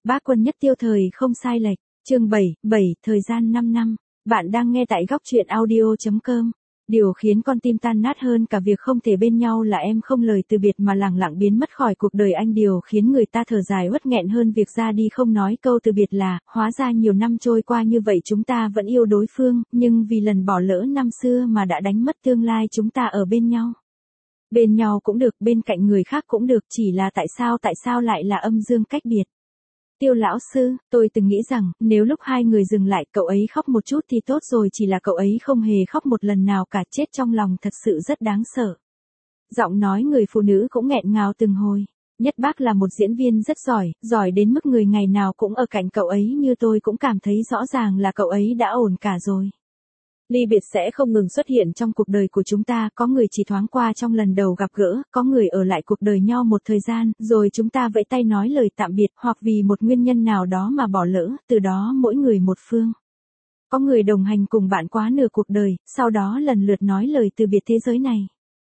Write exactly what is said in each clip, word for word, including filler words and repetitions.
Bác Quân Nhất Tiêu thời không sai lệch. Chương bảy, bảy, thời gian năm năm. Bạn đang nghe tại góc truyện audio chấm com. Điều khiến con tim tan nát hơn cả việc không thể bên nhau là em không lời từ biệt mà lẳng lặng biến mất khỏi cuộc đời anh. Điều khiến người ta thở dài uất nghẹn hơn việc ra đi không nói câu từ biệt là, hóa ra nhiều năm trôi qua như vậy chúng ta vẫn yêu đối phương, nhưng vì lần bỏ lỡ năm xưa mà đã đánh mất tương lai chúng ta ở bên nhau. Bên nhau cũng được, bên cạnh người khác cũng được, chỉ là tại sao tại sao lại là âm dương cách biệt. Tiêu lão sư, tôi từng nghĩ rằng, nếu lúc hai người dừng lại cậu ấy khóc một chút thì tốt rồi, chỉ là cậu ấy không hề khóc một lần nào cả, chết trong lòng thật sự rất đáng sợ. Giọng nói người phụ nữ cũng nghẹn ngào từng hồi. Nhất Bác là một diễn viên rất giỏi, giỏi đến mức người ngày nào cũng ở cạnh cậu ấy, như tôi cũng cảm thấy rõ ràng là cậu ấy đã ổn cả rồi. Ly biệt sẽ không ngừng xuất hiện trong cuộc đời của chúng ta, có người chỉ thoáng qua trong lần đầu gặp gỡ, có người ở lại cuộc đời nhau một thời gian, rồi chúng ta vẫy tay nói lời tạm biệt, hoặc vì một nguyên nhân nào đó mà bỏ lỡ, từ đó mỗi người một phương. Có người đồng hành cùng bạn quá nửa cuộc đời, sau đó lần lượt nói lời từ biệt thế giới này.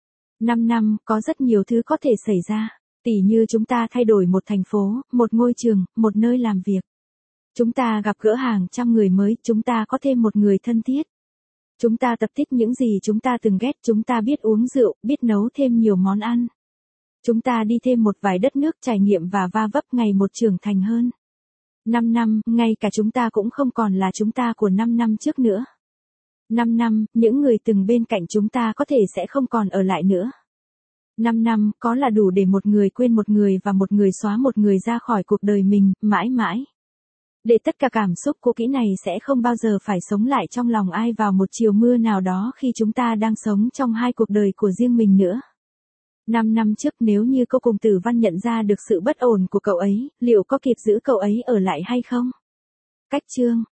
Năm năm, có rất nhiều thứ có thể xảy ra, tỉ như chúng ta thay đổi một thành phố, một ngôi trường, một nơi làm việc. Chúng ta gặp gỡ hàng trăm người mới, chúng ta có thêm một người thân thiết. Chúng ta tập thích những gì chúng ta từng ghét, chúng ta biết uống rượu, biết nấu thêm nhiều món ăn. Chúng ta đi thêm một vài đất nước trải nghiệm và va vấp ngày một trưởng thành hơn. Năm năm, ngay cả chúng ta cũng không còn là chúng ta của năm năm trước nữa. Năm năm, những người từng bên cạnh chúng ta có thể sẽ không còn ở lại nữa. Năm năm, có là đủ để một người quên một người và một người xóa một người ra khỏi cuộc đời mình, mãi mãi. Để tất cả cảm xúc cũ kỹ này sẽ không bao giờ phải sống lại trong lòng ai vào một chiều mưa nào đó khi chúng ta đang sống trong hai cuộc đời của riêng mình nữa. Năm năm trước nếu như cô cùng Tử Văn nhận ra được sự bất ổn của cậu ấy, liệu có kịp giữ cậu ấy ở lại hay không? Cách chương